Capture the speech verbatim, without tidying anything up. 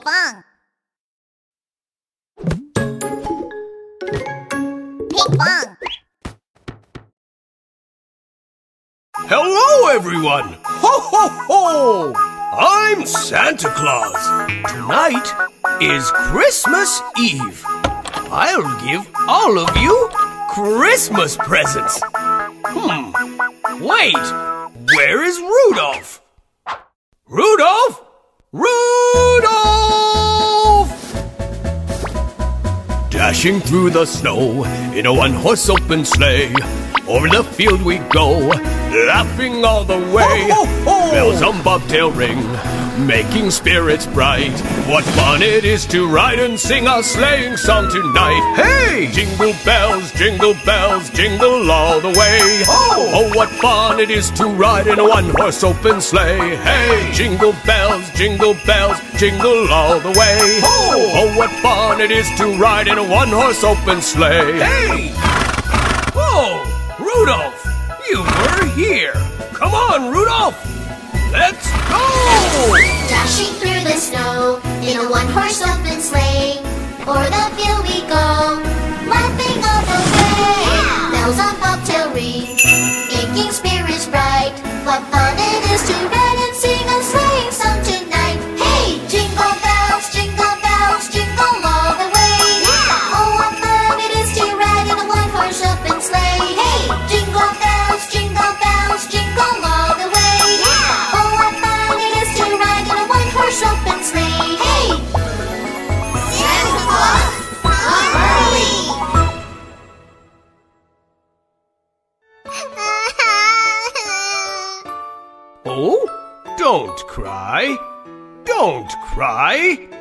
pong. Ping pong. Hello, everyone! Ho, ho, ho! I'm Santa Claus. Tonight is Christmas Eve. I'll give all of you Christmas presents. Hmm. Wait, where is Rudolph? Rudolph! Rudolph! Dashing through the snow in a one-horse open sleigh. Over the field we go, laughing all the way. Ho, ho, ho. Bells on bobtail ring, making spirits bright. What fun it is to ride and sing a sleighing song tonight. Hey! Jingle bells, jingle bells, jingle all the way. Oh, oh what fun it is to ride in a one-horse open sleigh. Hey! Jingle bells, jingle bells, jingle all the way. Oh, oh what fun it is to ride in a one-horse open sleigh. Hey! Whoa! Rudolph, you were here. Come on, Rudolph. Let's go! Dashing through the snow in a one-horse open sleigh. O'er the field we go, laughing all the way. Yeah. Bells on bobtail ring, making spirits bright. What fun it is to ride and sing a sleighing song tonight. Hey, jingle bells, jingle bells, jingle all the way. Yeah. Oh, what fun it is to ride in a one-horse open sleigh. Hey, jingle bells, jingle bells, jingle all the way. Yeah. Oh, what fun it is to ride in a one-horse open sleigh. Hey, Santa Claus, come early. Oh, don't cry. Don't cry.